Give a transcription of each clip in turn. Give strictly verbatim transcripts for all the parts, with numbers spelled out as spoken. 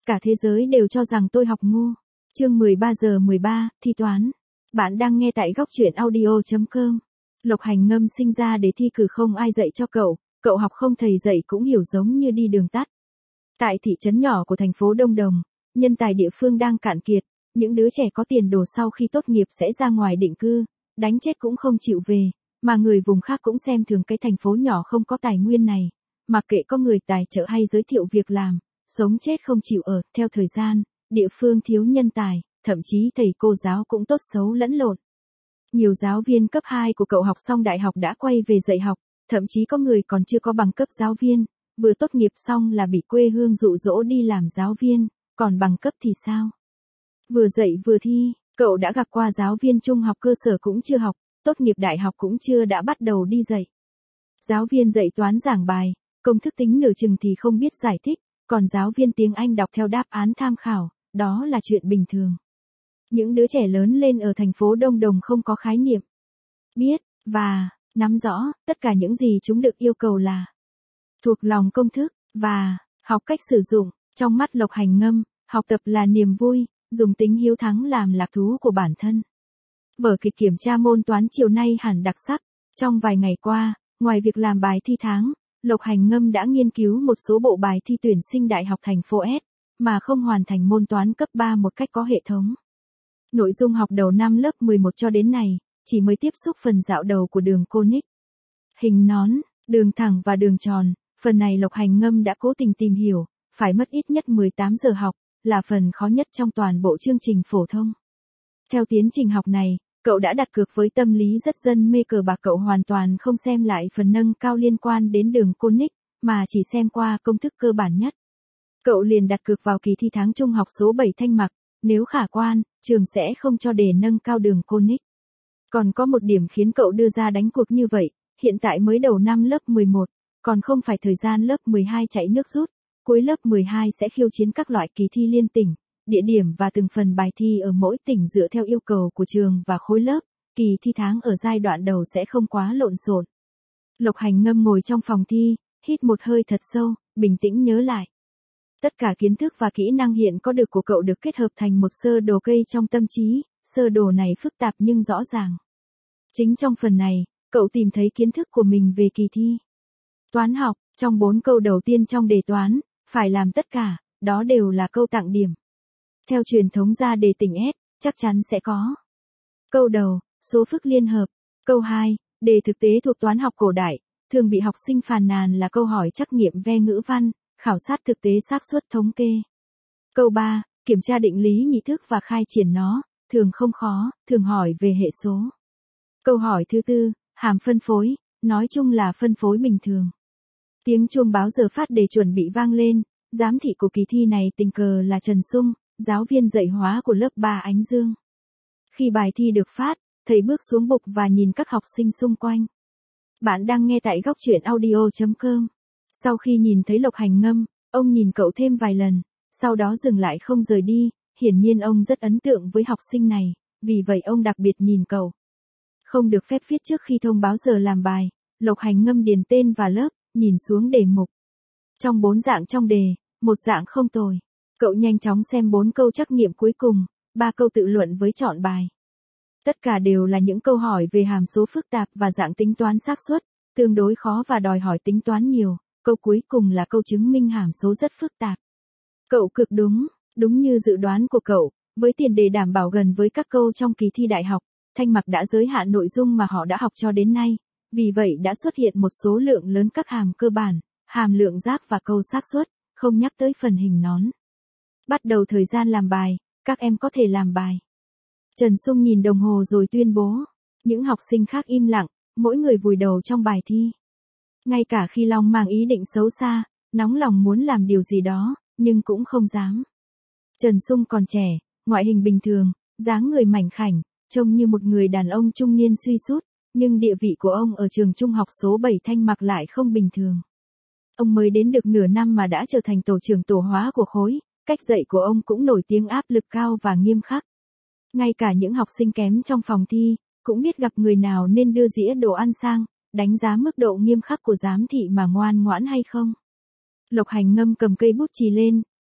Cả thế giới đều cho rằng tôi học ngu. Chương mười ba giờ mười ba, thi toán. Bạn đang nghe tại góc truyện audio chấm com. Lộc Hành Ngâm sinh ra để thi cử, không ai dạy cho cậu, cậu học không thầy dạy cũng hiểu, giống như đi đường tắt. Tại thị trấn nhỏ của thành phố Đông Đồng, nhân tài địa phương đang cạn kiệt, những đứa trẻ có tiền đồ sau khi tốt nghiệp sẽ ra ngoài định cư, đánh chết cũng không chịu về, mà người vùng khác cũng xem thường cái thành phố nhỏ không có tài nguyên này, mặc kệ có người tài trợ hay giới thiệu việc làm, sống chết không chịu ở. Theo thời gian, địa phương thiếu nhân tài, thậm chí thầy cô giáo cũng tốt xấu lẫn lộn. Nhiều giáo viên cấp hai của cậu học xong đại học đã quay về dạy học, thậm chí có người còn chưa có bằng cấp giáo viên, vừa tốt nghiệp xong là bị quê hương dụ dỗ đi làm giáo viên, còn bằng cấp thì sao? Vừa dạy vừa thi, cậu đã gặp qua giáo viên trung học cơ sở cũng chưa học, tốt nghiệp đại học cũng chưa đã bắt đầu đi dạy. Giáo viên dạy toán giảng bài, công thức tính nửa chừng thì không biết giải thích, còn giáo viên tiếng Anh đọc theo đáp án tham khảo, đó là chuyện bình thường. Những đứa trẻ lớn lên ở thành phố Đông Đồng không có khái niệm biết và nắm rõ, tất cả những gì chúng được yêu cầu là thuộc lòng công thức và học cách sử dụng. Trong mắt Lộc Hành Ngâm, học tập là niềm vui, dùng tính hiếu thắng làm lạc thú của bản thân. Vở kịch kiểm tra môn toán chiều nay hẳn đặc sắc. Trong vài ngày qua, ngoài việc làm bài thi tháng, Lộc Hành Ngâm đã nghiên cứu một số bộ bài thi tuyển sinh đại học thành phố S, mà không hoàn thành môn toán cấp ba một cách có hệ thống. Nội dung học đầu năm lớp mười một cho đến nay, chỉ mới tiếp xúc phần dạo đầu của đường conic, hình nón, đường thẳng và đường tròn. Phần này Lộc Hành Ngâm đã cố tình tìm hiểu, phải mất ít nhất mười tám giờ học, là phần khó nhất trong toàn bộ chương trình phổ thông. Theo tiến trình học này, cậu đã đặt cược với tâm lý rất dân mê cờ bạc, cậu hoàn toàn không xem lại phần nâng cao liên quan đến đường conic, mà chỉ xem qua công thức cơ bản nhất. Cậu liền đặt cược vào kỳ thi tháng trung học số bảy Thanh Mặc, nếu khả quan, trường sẽ không cho đề nâng cao đường conic. Còn có một điểm khiến cậu đưa ra đánh cuộc như vậy, hiện tại mới đầu năm lớp mười một, còn không phải thời gian lớp mười hai chạy nước rút, cuối lớp mười hai sẽ khiêu chiến các loại kỳ thi liên tỉnh, địa điểm và từng phần bài thi ở mỗi tỉnh dựa theo yêu cầu của trường và khối lớp, kỳ thi tháng ở giai đoạn đầu sẽ không quá lộn xộn. Lộc Hành Ngâm ngồi trong phòng thi, hít một hơi thật sâu, bình tĩnh nhớ lại. Tất cả kiến thức và kỹ năng hiện có được của cậu được kết hợp thành một sơ đồ cây trong tâm trí, sơ đồ này phức tạp nhưng rõ ràng. Chính trong phần này, cậu tìm thấy kiến thức của mình về kỳ thi toán học. Trong bốn câu đầu tiên trong đề toán, phải làm tất cả, đó đều là câu tặng điểm. Theo truyền thống ra đề tỉnh S, chắc chắn sẽ có. Câu đầu, số phức liên hợp. Câu hai, đề thực tế thuộc toán học cổ đại, thường bị học sinh phàn nàn là câu hỏi trắc nghiệm ve ngữ văn, khảo sát thực tế xác suất thống kê. Câu ba, kiểm tra định lý nhị thức và khai triển nó, thường không khó, thường hỏi về hệ số. Câu hỏi thứ tư, hàm phân phối, nói chung là phân phối bình thường. Tiếng chuông báo giờ phát đề chuẩn bị vang lên, giám thị của kỳ thi này tình cờ là Trần Sung, giáo viên dạy hóa của lớp ba Ánh Dương. Khi bài thi được phát, thầy bước xuống bục và nhìn các học sinh xung quanh. Bạn đang nghe tại góc truyện audio chấm com. Sau khi nhìn thấy Lộc Hành Ngâm, ông nhìn cậu thêm vài lần, sau đó dừng lại không rời đi, hiển nhiên ông rất ấn tượng với học sinh này, vì vậy ông đặc biệt nhìn cậu. Không được phép viết trước khi thông báo giờ làm bài, Lộc Hành Ngâm điền tên và lớp, nhìn xuống đề mục. Trong bốn dạng trong đề, một dạng không tồi. Cậu nhanh chóng xem bốn câu trắc nghiệm cuối cùng, ba câu tự luận với chọn bài. Tất cả đều là những câu hỏi về hàm số phức tạp và dạng tính toán xác suất, tương đối khó và đòi hỏi tính toán nhiều. Câu cuối cùng là câu chứng minh hàm số rất phức tạp. Cậu cực đúng, đúng như dự đoán của cậu, với tiền đề đảm bảo gần với các câu trong kỳ thi đại học, Thanh Mặc đã giới hạn nội dung mà họ đã học cho đến nay, vì vậy đã xuất hiện một số lượng lớn các hàm cơ bản, hàm lượng giác và câu xác suất, không nhắc tới phần hình nón. Bắt đầu thời gian làm bài, các em có thể làm bài. Trần Sung nhìn đồng hồ rồi tuyên bố. Những học sinh khác im lặng, mỗi người vùi đầu trong bài thi. Ngay cả khi Long mang ý định xấu xa, nóng lòng muốn làm điều gì đó, nhưng cũng không dám. Trần Sung còn trẻ, ngoại hình bình thường, dáng người mảnh khảnh, trông như một người đàn ông trung niên suy sút, nhưng địa vị của ông ở trường trung học số bảy Thanh Mặc lại không bình thường. Ông mới đến được nửa năm mà đã trở thành tổ trưởng tổ hóa của khối, cách dạy của ông cũng nổi tiếng áp lực cao và nghiêm khắc. Ngay cả những học sinh kém trong phòng thi, cũng biết gặp người nào nên đưa dĩa đồ ăn sang, đánh giá mức độ nghiêm khắc của giám thị mà ngoan ngoãn hay không. Lộc Hành Ngâm cầm cây bút chì lên,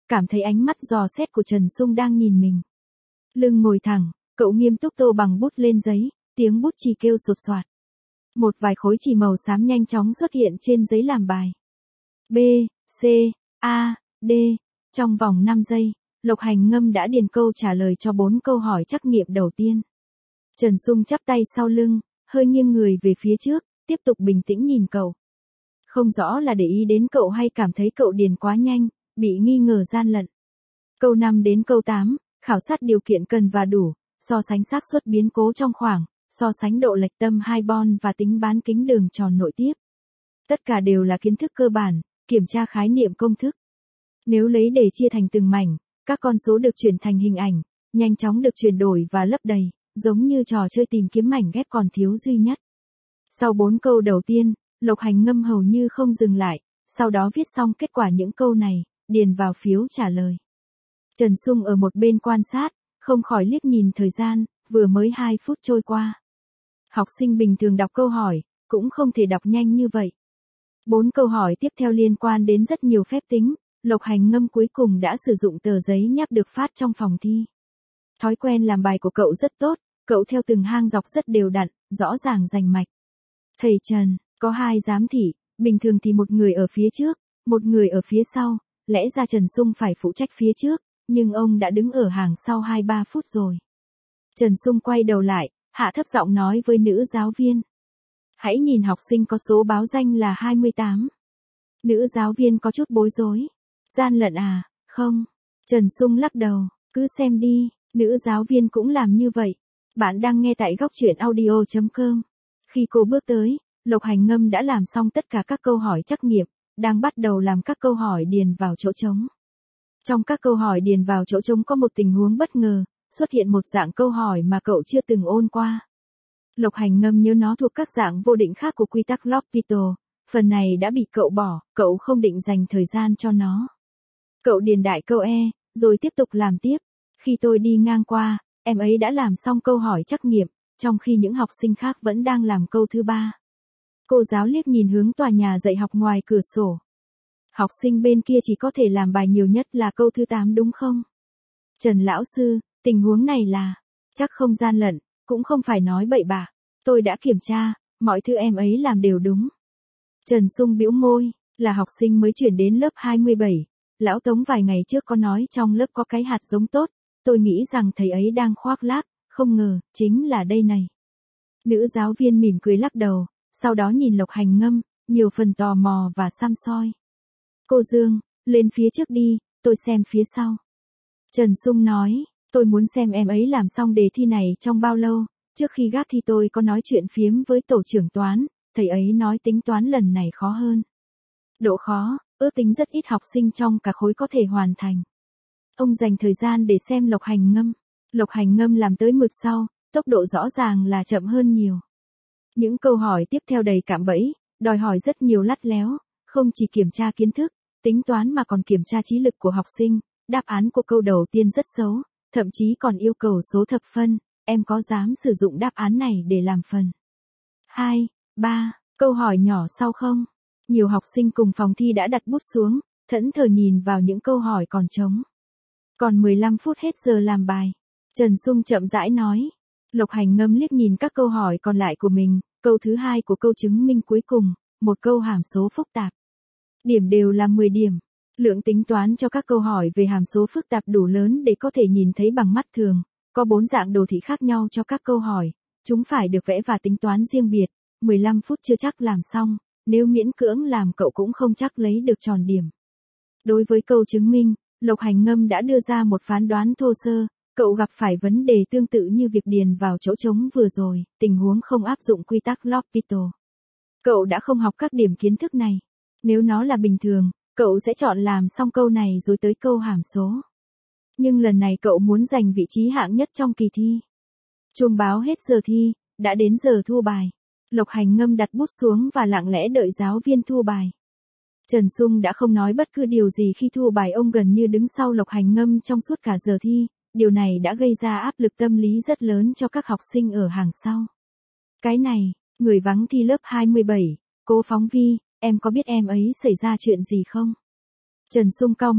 cảm thấy ánh mắt dò xét của Trần Sung đang nhìn mình. Lưng ngồi thẳng, cậu nghiêm túc tô bằng bút lên giấy, tiếng bút chì kêu sột soạt. Một vài khối chì màu xám nhanh chóng xuất hiện trên giấy làm bài. B, C, A, D. Trong vòng năm giây, Lộc Hành Ngâm đã điền câu trả lời cho bốn câu hỏi trắc nghiệm đầu tiên. Trần Sung chắp tay sau lưng, hơi nghiêng người về phía trước, tiếp tục bình tĩnh nhìn cậu. Không rõ là để ý đến cậu hay cảm thấy cậu điền quá nhanh, bị nghi ngờ gian lận. Câu năm đến câu tám, khảo sát điều kiện cần và đủ, so sánh xác suất biến cố trong khoảng, so sánh độ lệch tâm hai bon và tính bán kính đường tròn nội tiếp. Tất cả đều là kiến thức cơ bản, kiểm tra khái niệm công thức. Nếu lấy đề chia thành từng mảnh, các con số được chuyển thành hình ảnh, nhanh chóng được chuyển đổi và lấp đầy, giống như trò chơi tìm kiếm mảnh ghép còn thiếu duy nhất. Sau bốn câu đầu tiên, Lộc Hành Ngâm hầu như không dừng lại, sau đó viết xong kết quả những câu này, điền vào phiếu trả lời. Trần Sung ở một bên quan sát, không khỏi liếc nhìn thời gian, vừa mới hai phút trôi qua. Học sinh bình thường đọc câu hỏi, cũng không thể đọc nhanh như vậy. Bốn câu hỏi tiếp theo liên quan đến rất nhiều phép tính, Lộc Hành Ngâm cuối cùng đã sử dụng tờ giấy nháp được phát trong phòng thi. Thói quen làm bài của cậu rất tốt, cậu theo từng hang dọc rất đều đặn, rõ ràng rành mạch. Thầy Trần, có hai giám thị, bình thường thì một người ở phía trước, một người ở phía sau, lẽ ra Trần Sung phải phụ trách phía trước, nhưng ông đã đứng ở hàng sau hai ba phút rồi. Trần Sung quay đầu lại, hạ thấp giọng nói với nữ giáo viên. Hãy nhìn học sinh có số báo danh là hai mươi tám. Nữ giáo viên có chút bối rối. Gian lận à, không. Trần Sung lắc đầu, cứ xem đi, nữ giáo viên cũng làm như vậy. Bạn đang nghe tại góc truyện audio chấm com. Khi cô bước tới, Lộc Hành Ngâm đã làm xong tất cả các câu hỏi trắc nghiệm, đang bắt đầu làm các câu hỏi điền vào chỗ trống. Trong các câu hỏi điền vào chỗ trống có một tình huống bất ngờ, xuất hiện một dạng câu hỏi mà cậu chưa từng ôn qua. Lộc Hành Ngâm nhớ nó thuộc các dạng vô định khác của quy tắc L'Hopital, phần này đã bị cậu bỏ, cậu không định dành thời gian cho nó. Cậu điền đại câu E, rồi tiếp tục làm tiếp. Khi tôi đi ngang qua, em ấy đã làm xong câu hỏi trắc nghiệm, trong khi những học sinh khác vẫn đang làm câu thứ ba. Cô giáo liếc nhìn hướng tòa nhà dạy học ngoài cửa sổ. Học sinh bên kia chỉ có thể làm bài nhiều nhất là câu thứ tám đúng không? Trần lão sư, tình huống này là, chắc không gian lận, cũng không phải nói bậy bạ. Tôi đã kiểm tra, mọi thứ em ấy làm đều đúng. Trần Sung bĩu môi, là học sinh mới chuyển đến lớp hai mươi bảy. Lão Tống vài ngày trước có nói trong lớp có cái hạt giống tốt, tôi nghĩ rằng thầy ấy đang khoác lác, không ngờ, chính là đây này. Nữ giáo viên mỉm cười lắc đầu, sau đó nhìn Lộc Hành Ngâm, nhiều phần tò mò và săm soi. Cô Dương, lên phía trước đi, tôi xem phía sau. Trần Sung nói, tôi muốn xem em ấy làm xong đề thi này trong bao lâu, trước khi gác thi tôi có nói chuyện phiếm với tổ trưởng toán, thầy ấy nói tính toán lần này khó hơn. Độ khó, ước tính rất ít học sinh trong cả khối có thể hoàn thành. Ông dành thời gian để xem Lộc Hành Ngâm. Lộc Hành Ngâm làm tới mực sau, tốc độ rõ ràng là chậm hơn nhiều. Những câu hỏi tiếp theo đầy cạm bẫy, đòi hỏi rất nhiều lắt léo, không chỉ kiểm tra kiến thức, tính toán mà còn kiểm tra trí lực của học sinh. Đáp án của câu đầu tiên rất xấu, thậm chí còn yêu cầu số thập phân, em có dám sử dụng đáp án này để làm phần hai, ba, câu hỏi nhỏ sau không? Nhiều học sinh cùng phòng thi đã đặt bút xuống, thẫn thờ nhìn vào những câu hỏi còn trống. Còn mười lăm phút hết giờ làm bài. Trần Sung chậm rãi nói. Lộc Hành Ngâm liếc nhìn các câu hỏi còn lại của mình, câu thứ hai của câu chứng minh cuối cùng, một câu hàm số phức tạp. Điểm đều là mười điểm. Lượng tính toán cho các câu hỏi về hàm số phức tạp đủ lớn để có thể nhìn thấy bằng mắt thường. Có bốn dạng đồ thị khác nhau cho các câu hỏi. Chúng phải được vẽ và tính toán riêng biệt. mười lăm phút chưa chắc làm xong. Nếu miễn cưỡng làm cậu cũng không chắc lấy được tròn điểm. Đối với câu chứng minh, Lộc Hành Ngâm đã đưa ra một phán đoán thô sơ. Cậu gặp phải vấn đề tương tự như việc điền vào chỗ trống vừa rồi, tình huống không áp dụng quy tắc L'Hopital. Cậu đã không học các điểm kiến thức này. Nếu nó là bình thường, cậu sẽ chọn làm xong câu này rồi tới câu hàm số. Nhưng lần này cậu muốn giành vị trí hạng nhất trong kỳ thi. Chuông báo hết giờ thi, đã đến giờ thu bài. Lộc Hành Ngâm đặt bút xuống và lặng lẽ đợi giáo viên thu bài. Trần Sung đã không nói bất cứ điều gì khi thu bài, ông gần như đứng sau Lộc Hành Ngâm trong suốt cả giờ thi. Điều này đã gây ra áp lực tâm lý rất lớn cho các học sinh ở hàng sau. Cái này, người vắng thi lớp hai mươi bảy, Cố Phóng Vi, em có biết em ấy xảy ra chuyện gì không? Trần Sung cau mày,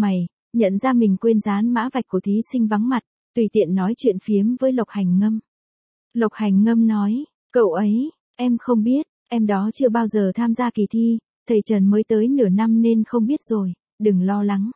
nhận ra mình quên dán mã vạch của thí sinh vắng mặt, tùy tiện nói chuyện phiếm với Lộc Hành Ngâm. Lộc Hành Ngâm nói, cậu ấy, em không biết, em đó chưa bao giờ tham gia kỳ thi, thầy Trần mới tới nửa năm nên không biết rồi, đừng lo lắng.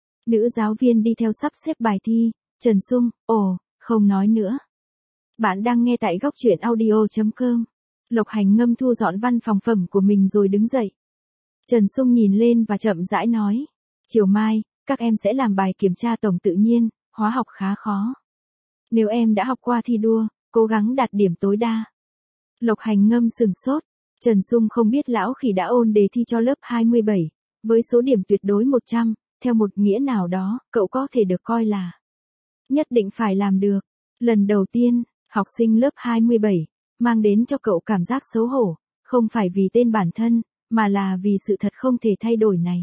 Nữ giáo viên đi theo sắp xếp bài thi, Trần Sung, ồ, không nói nữa. Bạn đang nghe tại góc truyện audio.com. Lộc Hành Ngâm thu dọn văn phòng phẩm của mình rồi đứng dậy. Trần Sung nhìn lên và chậm rãi nói, chiều mai, các em sẽ làm bài kiểm tra tổng tự nhiên, hóa học khá khó. Nếu em đã học qua thi đua, cố gắng đạt điểm tối đa. Lộc Hành Ngâm sừng sốt, Trần Sung không biết lão khỉ đã ôn đề thi cho lớp hai mươi bảy, với số điểm tuyệt đối một trăm, theo một nghĩa nào đó, cậu có thể được coi là nhất định phải làm được. Lần đầu tiên, học sinh lớp hai mươi bảy, mang đến cho cậu cảm giác xấu hổ, không phải vì tên bản thân, mà là vì sự thật không thể thay đổi này.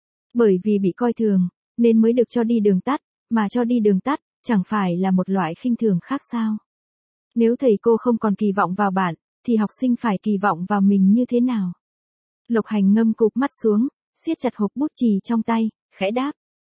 Bởi vì bị coi thường, nên mới được cho đi đường tắt, mà cho đi đường tắt, chẳng phải là một loại khinh thường khác sao? Nếu thầy cô không còn kỳ vọng vào bạn, thì học sinh phải kỳ vọng vào mình như thế nào? Lộc Hành Ngâm cụp mắt xuống, siết chặt hộp bút chì trong tay, khẽ đáp.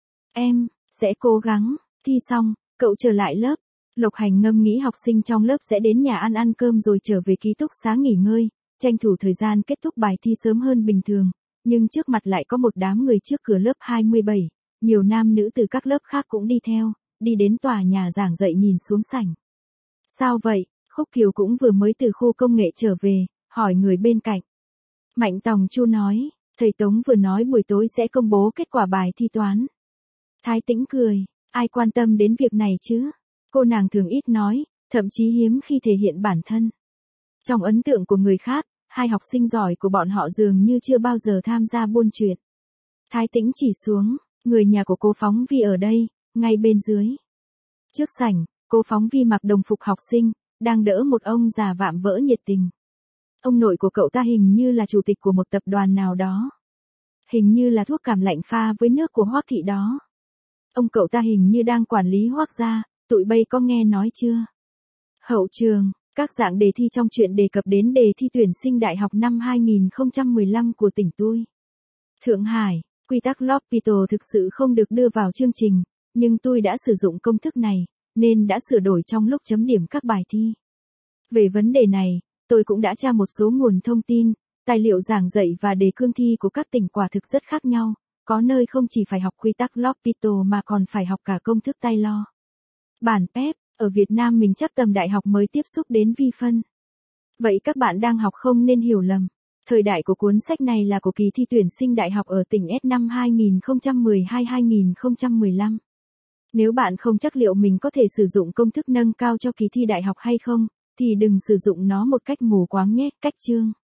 Em, sẽ cố gắng. Thi xong, cậu trở lại lớp. Lộc Hành Ngâm nghĩ học sinh trong lớp sẽ đến nhà ăn ăn cơm rồi trở về ký túc xá nghỉ ngơi, tranh thủ thời gian kết thúc bài thi sớm hơn bình thường. Nhưng trước mặt lại có một đám người trước cửa lớp hai mươi bảy, nhiều nam nữ từ các lớp khác cũng đi theo, đi đến tòa nhà giảng dạy nhìn xuống sảnh. Sao vậy? Khúc Kiều cũng vừa mới từ khu công nghệ trở về, hỏi người bên cạnh. Mạnh Tòng Chu nói, thầy Tống vừa nói buổi tối sẽ công bố kết quả bài thi toán. Thái Tĩnh cười, ai quan tâm đến việc này chứ? Cô nàng thường ít nói, thậm chí hiếm khi thể hiện bản thân. Trong ấn tượng của người khác, hai học sinh giỏi của bọn họ dường như chưa bao giờ tham gia buôn chuyện. Thái Tĩnh chỉ xuống, người nhà của cô phóng viên ở đây, ngay bên dưới. Trước sảnh, cô phóng viên mặc đồng phục học sinh, đang đỡ một ông già vạm vỡ nhiệt tình. Ông nội của cậu ta hình như là chủ tịch của một tập đoàn nào đó. Hình như là thuốc cảm lạnh pha với nước của Hoắc thị đó. Ông cậu ta hình như đang quản lý Hoắc gia, tụi bay có nghe nói chưa? Hậu trường, các dạng đề thi trong chuyện đề cập đến đề thi tuyển sinh đại học năm hai không một lăm của tỉnh tôi. Thượng Hải, quy tắc L'Hopital thực sự không được đưa vào chương trình, nhưng tôi đã sử dụng công thức này, nên đã sửa đổi trong lúc chấm điểm các bài thi. Về vấn đề này, tôi cũng đã tra một số nguồn thông tin, tài liệu giảng dạy và đề cương thi của các tỉnh quả thực rất khác nhau, có nơi không chỉ phải học quy tắc L'Hopital mà còn phải học cả công thức Taylor. Bản pép, ở Việt Nam mình chắc tầm đại học mới tiếp xúc đến vi phân. Vậy các bạn đang học không nên hiểu lầm. Thời đại của cuốn sách này là của kỳ thi tuyển sinh đại học ở tỉnh S năm hai không một hai đến hai không một lăm. Nếu bạn không chắc liệu mình có thể sử dụng công thức nâng cao cho kỳ thi đại học hay không, thì đừng sử dụng nó một cách mù quáng nhé, cách chương.